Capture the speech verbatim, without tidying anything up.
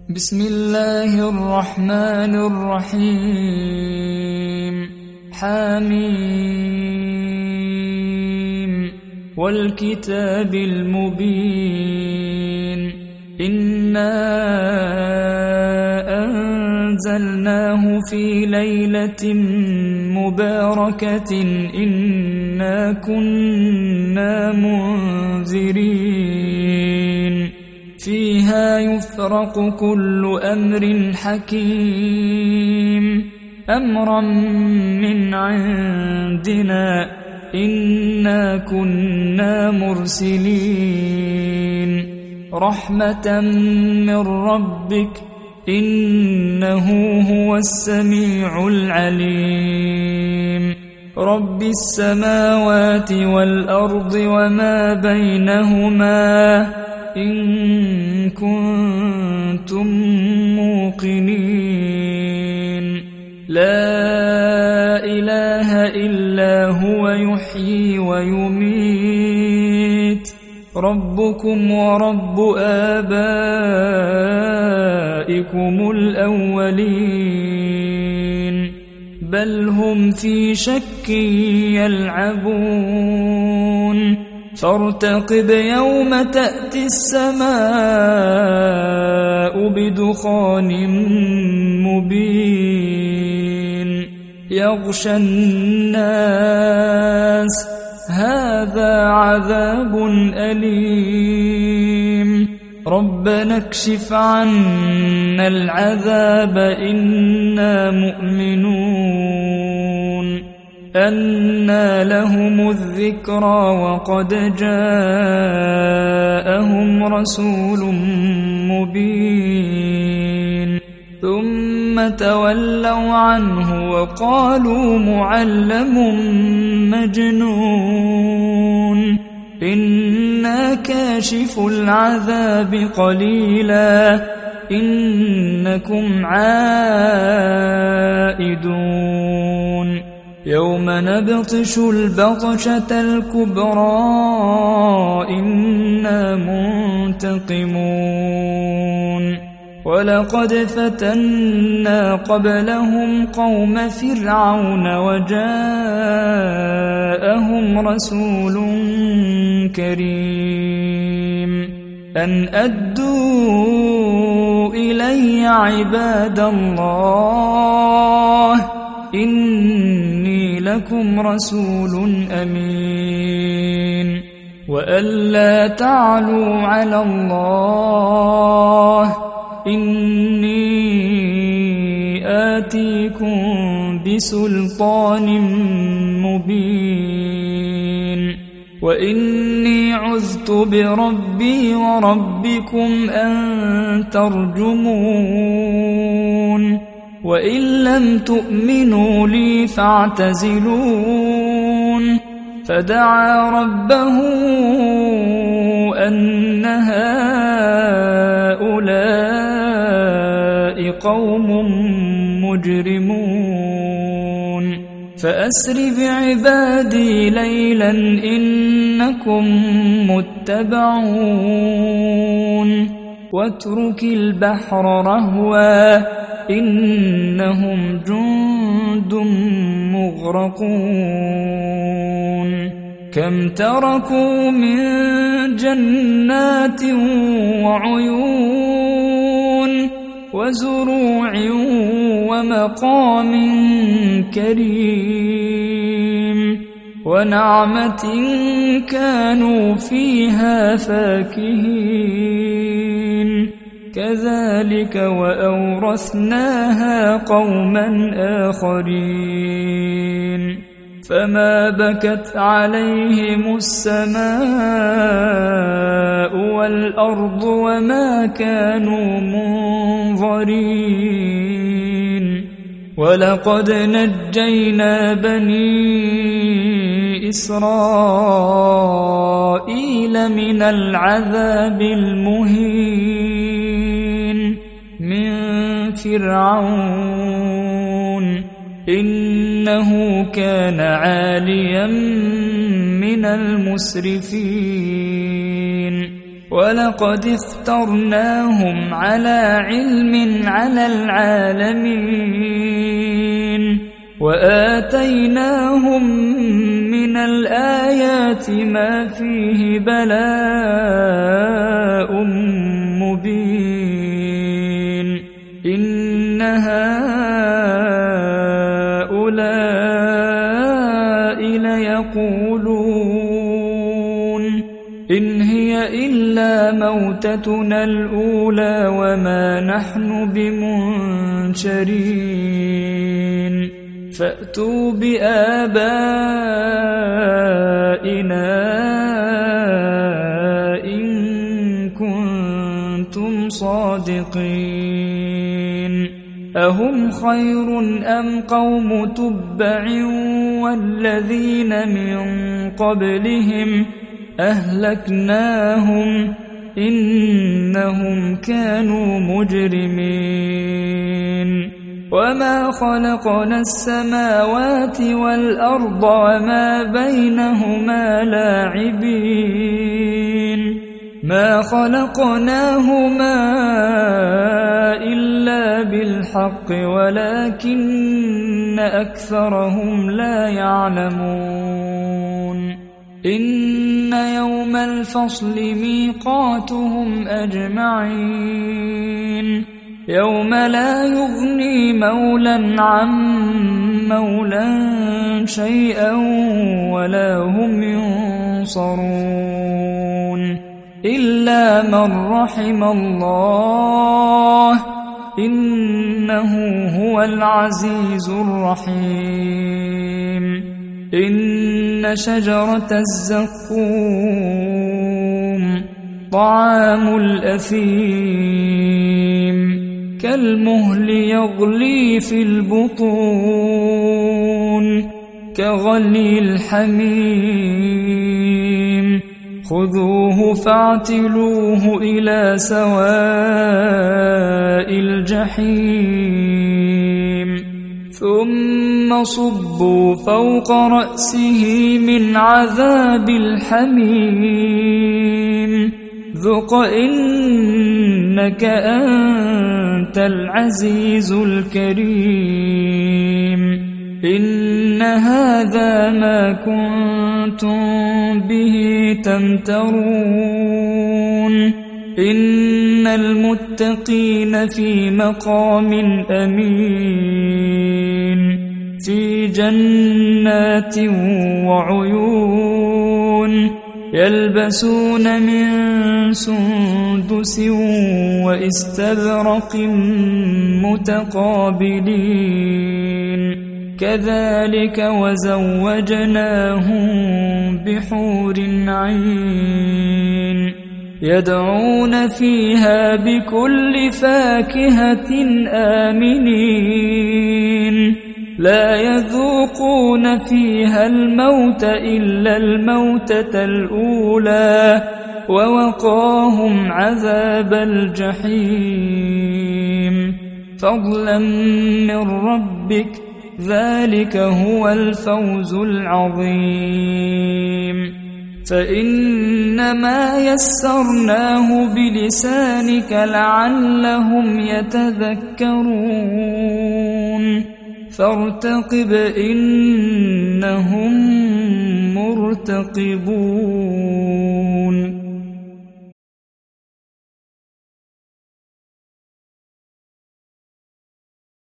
بسم الله الرحمن الرحيم. حميم والكتاب المبين. إنا أنزلناه في ليلة مباركة إنا كنا منذرين فيها يفرق كل أمر حكيم أمرا من عندنا إنا كنا مرسلين رحمة من ربك إنه هو السميع العليم رب السماوات والأرض وما بينهما إن كنتم موقنين لا إله إلا هو يحيي ويميت ربكم ورب آبائكم الأولين بل هم في شك يلعبون فارتقب يوم تأتي السماء بدخان مبين يغشى الناس هذا عذاب أليم ربنا اكشف عنا العذاب إنا مؤمنون أنى لهم الذكرى وقد جاءهم رسول مبين ثم تولوا عنه وقالوا معلم مجنون إنا كاشف العذاب قليلا إنكم عائدون يوم نبطش البطشة الكبرى إنا منتقمون ولقد فتنا قبلهم قوم فرعون وجاءهم رسول كريم أن أدوا إلي عباد الله إني لكم رسول أمين وألا تعلوا على الله إني آتيكم بسلطان مبين وإني عذت بربي وربكم أن ترجمون وإن لم تؤمنوا لي فاعتزلون فدعا ربه أن هؤلاء قوم مجرمون فأسر بعبادي ليلا إنكم متبعون واترك البحر رهوا إنهم جند مغرقون كم تركوا من جنات وعيون وزروع ومقام كريم ونعمة كانوا فيها فاكهين كذلك وأورثناها قوما آخرين فما بكت عليهم السماء والأرض وما كانوا منظرين ولقد نجينا بني إسرائيل من العذاب المهين من فرعون إنه كان عاليا من المسرفين ولقد اخترناهم على علم على العالمين وآتيناهم من الآيات ما فيه بلاء مبين إن هؤلاء ليقولون إن هي إلا موتتنا الأولى وما نحن بمنشرين فأتوا بآبائنا إن كنتم صادقين أهم خير أم قوم تبع والذين من قبلهم أهلكناهم إنهم كانوا مجرمين وما خلقنا السماوات والأرض وما بينهما لاعبين ما خلقناهما إلا بالحق ولكن أكثرهم لا يعلمون إن يوم الفصل ميقاتهم أجمعين يوم لا يغني مولى عن مولى شيئا ولا هم ينصرون إلا من رحم الله إنه هو العزيز الرحيم إن شجرة الزقوم طعام الأثيم كالمهل يغلي في البطون كغلي الحميم خذوه فاعتلوه إلى سواء الجحيم ثم صبوا فوق رأسه من عذاب الحميم ذق إنك أنت العزيز الكريم إن هذا ما كنتم به تمترون إن المتقين في مقام أمين في جنات وعيون يلبسون من سندس وإستبرق متقابلين كذلك وزوجناهم بحور عين يدعون فيها بكل فاكهة آمنين لا يذوقون فيها الموت إلا الموتة الأولى ووقاهم عذاب الجحيم فضلا من ربك ذلك هو الفوز العظيم فإنما يسرناه بلسانك لعلهم يتذكرون فارتقب إنهم مرتقبون